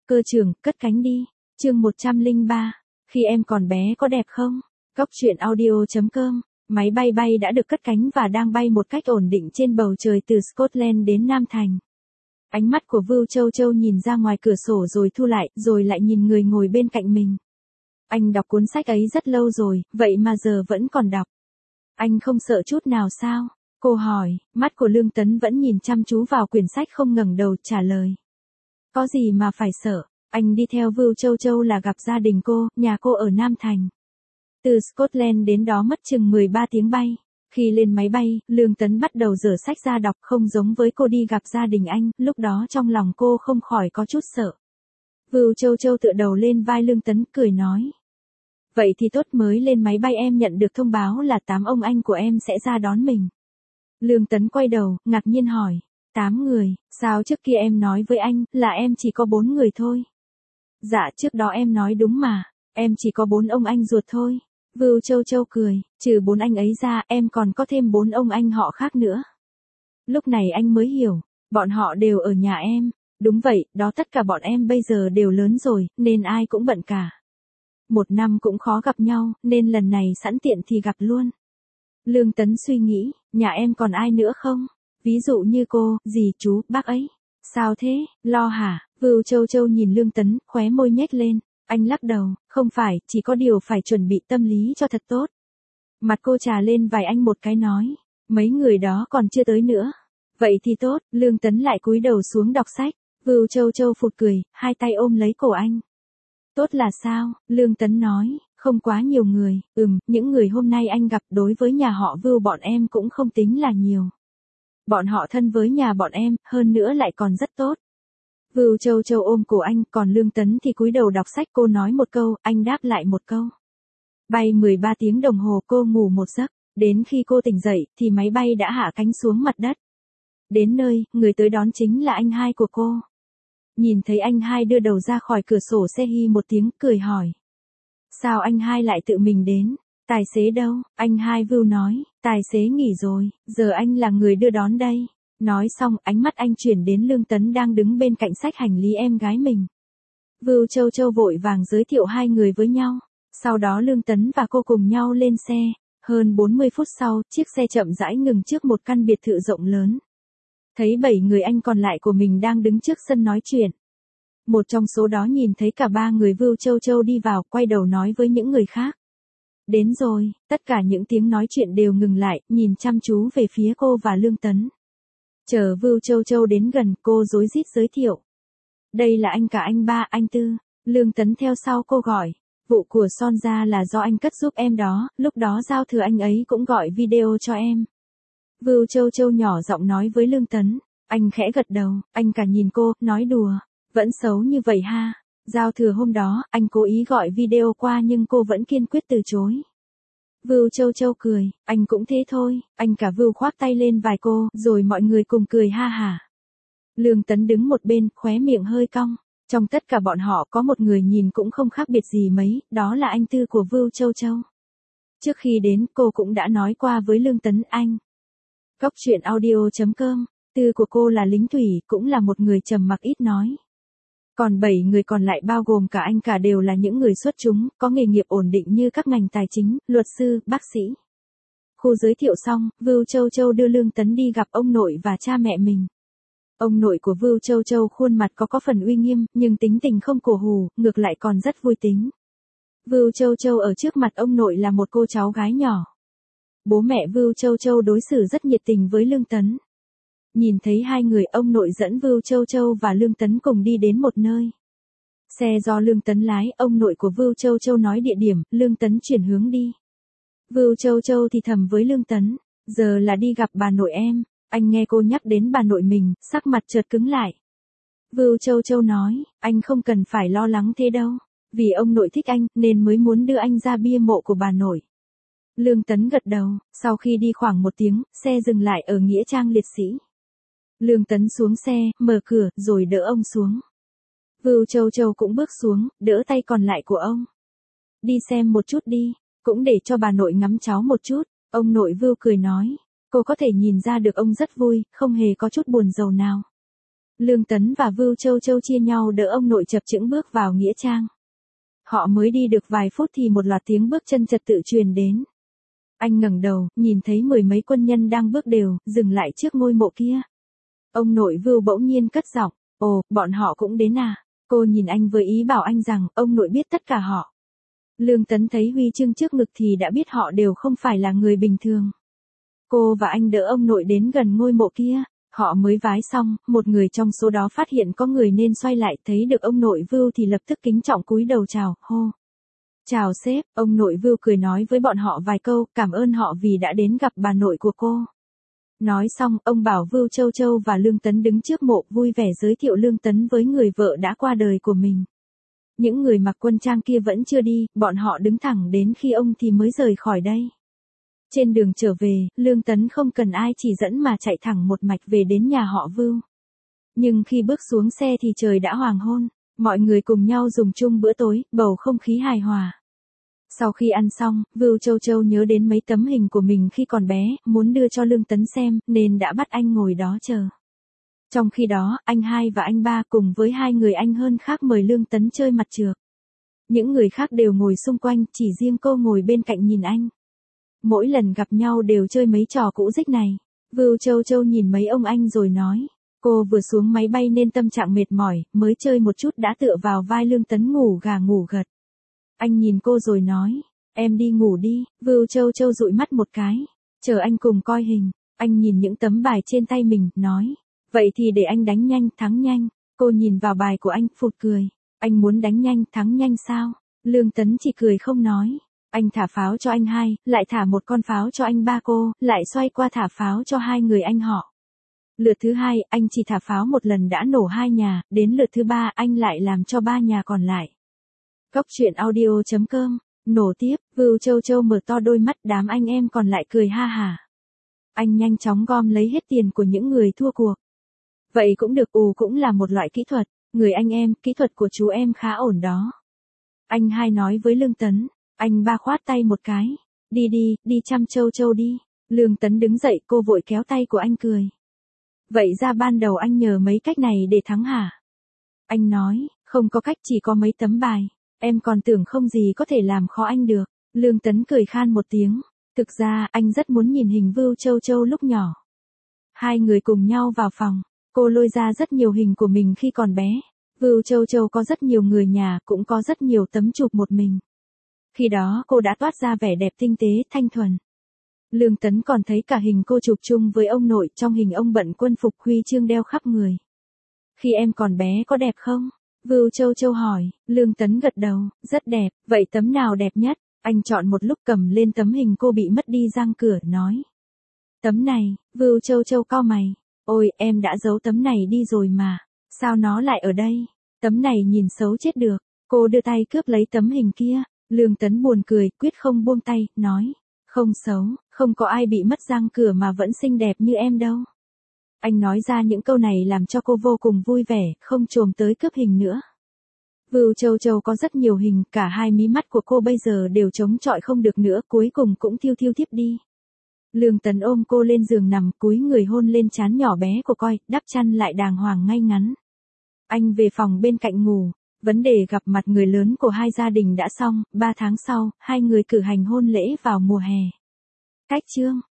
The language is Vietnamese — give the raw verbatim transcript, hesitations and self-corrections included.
Cơ trưởng, cất cánh đi. Chương một trăm lẻ ba. Khi em còn bé có đẹp không? Cóc truyện audio chấm com. Máy bay bay đã được cất cánh và đang bay một cách ổn định trên bầu trời từ Scotland đến Nam Thành. Ánh mắt của Vưu Châu Châu nhìn ra ngoài cửa sổ rồi thu lại, rồi lại nhìn người ngồi bên cạnh mình. Anh đọc cuốn sách ấy rất lâu rồi, vậy mà giờ vẫn còn đọc. Anh không sợ chút nào sao? Cô hỏi, mắt của Lương Tấn vẫn nhìn chăm chú vào quyển sách không ngẩng đầu trả lời. Có gì mà phải sợ, anh đi theo Vưu Châu Châu là gặp gia đình cô, nhà cô ở Nam Thành. Từ Scotland đến đó mất chừng mười ba tiếng bay. Khi lên máy bay, Lương Tấn bắt đầu dở sách ra đọc, không giống với cô đi gặp gia đình anh, lúc đó trong lòng cô không khỏi có chút sợ. Vưu Châu Châu tựa đầu lên vai Lương Tấn, cười nói. Vậy thì tốt, mới lên máy bay em nhận được thông báo là tám ông anh của em sẽ ra đón mình. Lương Tấn quay đầu, ngạc nhiên hỏi. Tám người, sao trước kia em nói với anh là em chỉ có bốn người thôi? Dạ trước đó em nói đúng mà, em chỉ có bốn ông anh ruột thôi. Vưu Châu Châu cười, trừ bốn anh ấy ra em còn có thêm bốn ông anh họ khác nữa. Lúc này anh mới hiểu, bọn họ đều ở nhà em. Đúng vậy, đó tất cả bọn em bây giờ đều lớn rồi, nên ai cũng bận cả. Một năm cũng khó gặp nhau, nên lần này sẵn tiện thì gặp luôn. Lương Tấn suy nghĩ, nhà em còn ai nữa không? Ví dụ như cô, dì, chú, bác ấy. Sao thế, lo hả? Vưu Châu Châu nhìn Lương Tấn, khóe môi nhếch lên. Anh lắc đầu, không phải, chỉ có điều phải chuẩn bị tâm lý cho thật tốt. Mặt cô trà lên vài anh một cái nói, mấy người đó còn chưa tới nữa. Vậy thì tốt, Lương Tấn lại cúi đầu xuống đọc sách. Vưu Châu Châu phụt cười, hai tay ôm lấy cổ anh. Tốt là sao? Lương Tấn nói, không quá nhiều người, ừm, những người hôm nay anh gặp đối với nhà họ Vưu bọn em cũng không tính là nhiều. Bọn họ thân với nhà bọn em, hơn nữa lại còn rất tốt. Vưu Châu Châu ôm cổ anh, còn Lương Tấn thì cúi đầu đọc sách, cô nói một câu, anh đáp lại một câu. Bay mười ba tiếng đồng hồ cô ngủ một giấc, đến khi cô tỉnh dậy thì máy bay đã hạ cánh xuống mặt đất. Đến nơi, người tới đón chính là anh hai của cô. Nhìn thấy anh hai đưa đầu ra khỏi cửa sổ xe hi một tiếng, cười hỏi. Sao anh hai lại tự mình đến? Tài xế đâu? Anh hai Vưu nói, tài xế nghỉ rồi, giờ anh là người đưa đón đây. Nói xong, ánh mắt anh chuyển đến Lương Tấn đang đứng bên cạnh xách hành lý em gái mình. Vưu Châu Châu vội vàng giới thiệu hai người với nhau. Sau đó Lương Tấn và cô cùng nhau lên xe. Hơn bốn mươi phút sau, chiếc xe chậm rãi ngừng trước một căn biệt thự rộng lớn. Thấy bảy người anh còn lại của mình đang đứng trước sân nói chuyện. Một trong số đó nhìn thấy cả ba người Vưu Châu Châu đi vào, quay đầu nói với những người khác. Đến rồi, tất cả những tiếng nói chuyện đều ngừng lại, nhìn chăm chú về phía cô và Lương Tấn. Chờ Vưu Châu Châu đến gần, cô rối rít giới thiệu. Đây là anh cả, anh ba, anh tư. Lương Tấn theo sau cô gọi. Vụ của Son ra là do anh cất giúp em đó, lúc đó giao thừa anh ấy cũng gọi video cho em. Vưu Châu Châu nhỏ giọng nói với Lương Tấn. Anh khẽ gật đầu, anh cả nhìn cô, nói đùa. Vẫn xấu như vậy ha. Giao thừa hôm đó, anh cố ý gọi video qua nhưng cô vẫn kiên quyết từ chối. Vưu Châu Châu cười, anh cũng thế thôi, anh cả Vưu khoác tay lên vai cô, rồi mọi người cùng cười ha hả. Lương Tấn đứng một bên, khóe miệng hơi cong. Trong tất cả bọn họ có một người nhìn cũng không khác biệt gì mấy, đó là anh tư của Vưu Châu Châu. Trước khi đến, cô cũng đã nói qua với Lương Tấn anh. Cóc truyện audio chấm com, tư của cô là lính thủy, cũng là một người trầm mặc ít nói. Còn bảy người còn lại bao gồm cả anh cả đều là những người xuất chúng, có nghề nghiệp ổn định như các ngành tài chính, luật sư, bác sĩ. Khu giới thiệu xong, Vưu Châu Châu đưa Lương Tấn đi gặp ông nội và cha mẹ mình. Ông nội của Vưu Châu Châu khuôn mặt có có phần uy nghiêm, nhưng tính tình không cổ hủ, ngược lại còn rất vui tính. Vưu Châu Châu ở trước mặt ông nội là một cô cháu gái nhỏ. Bố mẹ Vưu Châu Châu đối xử rất nhiệt tình với Lương Tấn. Nhìn thấy hai người, ông nội dẫn Vưu Châu Châu và Lương Tấn cùng đi đến một nơi. Xe do Lương Tấn lái, ông nội của Vưu Châu Châu nói địa điểm, Lương Tấn chuyển hướng đi. Vưu Châu Châu thì thầm với Lương Tấn, giờ là đi gặp bà nội em. Anh nghe cô nhắc đến bà nội mình, sắc mặt chợt cứng lại. Vưu Châu Châu nói, anh không cần phải lo lắng thế đâu. Vì ông nội thích anh, nên mới muốn đưa anh ra bia mộ của bà nội. Lương Tấn gật đầu, sau khi đi khoảng một tiếng, xe dừng lại ở nghĩa trang liệt sĩ. Lương Tấn xuống xe, mở cửa, rồi đỡ ông xuống. Vưu Châu Châu cũng bước xuống, đỡ tay còn lại của ông. Đi xem một chút đi, cũng để cho bà nội ngắm cháu một chút. Ông nội Vưu cười nói, cô có thể nhìn ra được ông rất vui, không hề có chút buồn rầu nào. Lương Tấn và Vưu Châu Châu chia nhau đỡ ông nội chập chững bước vào nghĩa trang. Họ mới đi được vài phút thì một loạt tiếng bước chân trật tự truyền đến. Anh ngẩng đầu, nhìn thấy mười mấy quân nhân đang bước đều, dừng lại trước ngôi mộ kia. Ông nội Vưu bỗng nhiên cất giọng, ồ, bọn họ cũng đến à? Cô nhìn anh với ý bảo anh rằng, ông nội biết tất cả họ. Lương Tấn thấy huy chương trước ngực thì đã biết họ đều không phải là người bình thường. Cô và anh đỡ ông nội đến gần ngôi mộ kia, họ mới vái xong, một người trong số đó phát hiện có người nên xoay lại, thấy được ông nội Vưu thì lập tức kính trọng cúi đầu chào, hô. Chào sếp, ông nội Vưu cười nói với bọn họ vài câu, cảm ơn họ vì đã đến gặp bà nội của cô. Nói xong, ông bảo Vưu Châu Châu và Lương Tấn đứng trước mộ vui vẻ giới thiệu Lương Tấn với người vợ đã qua đời của mình. Những người mặc quân trang kia vẫn chưa đi, bọn họ đứng thẳng đến khi ông thì mới rời khỏi đây. Trên đường trở về, Lương Tấn không cần ai chỉ dẫn mà chạy thẳng một mạch về đến nhà họ Vưu. Nhưng khi bước xuống xe thì trời đã hoàng hôn, mọi người cùng nhau dùng chung bữa tối, bầu không khí hài hòa. Sau khi ăn xong, Vưu Châu Châu nhớ đến mấy tấm hình của mình khi còn bé, muốn đưa cho Lương Tấn xem, nên đã bắt anh ngồi đó chờ. Trong khi đó, anh hai và anh ba cùng với hai người anh hơn khác mời Lương Tấn chơi mặt trược. Những người khác đều ngồi xung quanh, chỉ riêng cô ngồi bên cạnh nhìn anh. Mỗi lần gặp nhau đều chơi mấy trò cũ rích này. Vưu Châu Châu nhìn mấy ông anh rồi nói. Cô vừa xuống máy bay nên tâm trạng mệt mỏi, mới chơi một chút đã tựa vào vai Lương Tấn ngủ gà ngủ gật. Anh nhìn cô rồi nói, em đi ngủ đi. Vưu Châu Châu dụi mắt một cái, chờ anh cùng coi hình. Anh nhìn những tấm bài trên tay mình, nói, vậy thì để anh đánh nhanh, thắng nhanh. Cô nhìn vào bài của anh, phụt cười. Anh muốn đánh nhanh, thắng nhanh sao? Lương Tấn chỉ cười không nói. Anh thả pháo cho anh hai, lại thả một con pháo cho anh ba cô, lại xoay qua thả pháo cho hai người anh họ. Lượt thứ hai, anh chỉ thả pháo một lần đã nổ hai nhà, đến lượt thứ ba anh lại làm cho ba nhà còn lại. Góc truyện audio chấm com, nổ tiếp, Vưu Châu Châu mở to đôi mắt, đám anh em còn lại cười ha hả. Anh nhanh chóng gom lấy hết tiền của những người thua cuộc. Vậy cũng được, ù cũng là một loại kỹ thuật, người anh em, kỹ thuật của chú em khá ổn đó. Anh hai nói với Lương Tấn. Anh ba khoát tay một cái. Đi đi, đi chăm Châu Châu đi. Lương Tấn đứng dậy, cô vội kéo tay của anh cười. Vậy ra ban đầu anh nhờ mấy cách này để thắng hả? Anh nói, không có cách, chỉ có mấy tấm bài. Em còn tưởng không gì có thể làm khó anh được. Lương Tấn cười khan một tiếng. Thực ra, anh rất muốn nhìn hình Vưu Châu Châu lúc nhỏ. Hai người cùng nhau vào phòng. Cô lôi ra rất nhiều hình của mình khi còn bé. Vưu Châu Châu có rất nhiều người nhà, cũng có rất nhiều tấm chụp một mình. Khi đó cô đã toát ra vẻ đẹp tinh tế, thanh thuần. Lương Tấn còn thấy cả hình cô chụp chung với ông nội, trong hình ông bận quân phục, huy chương đeo khắp người. Khi em còn bé có đẹp không? Vưu Châu Châu hỏi. Lương Tấn gật đầu, rất đẹp. Vậy tấm nào đẹp nhất? Anh chọn một lúc cầm lên tấm hình cô bị mất đi giang cửa, nói. Tấm này. Vưu Châu Châu cau mày. Ôi, em đã giấu tấm này đi rồi mà. Sao nó lại ở đây? Tấm này nhìn xấu chết được. Cô đưa tay cướp lấy tấm hình kia. Lương Tấn buồn cười, quyết không buông tay, nói. Không xấu, không có ai bị mất răng cửa mà vẫn xinh đẹp như em đâu. Anh nói ra những câu này làm cho cô vô cùng vui vẻ, không chồm tới cướp hình nữa. Vưu Châu Châu có rất nhiều hình, cả hai mí mắt của cô bây giờ đều chống chọi không được nữa, cuối cùng cũng thiêu thiêu thiếp đi. Lương Tấn ôm cô lên giường nằm, cúi người hôn lên trán nhỏ bé của coi, đắp chăn lại đàng hoàng ngay ngắn. Anh về phòng bên cạnh ngủ. Vấn đề gặp mặt người lớn của hai gia đình đã xong, ba tháng sau, hai người cử hành hôn lễ vào mùa hè. Cách chương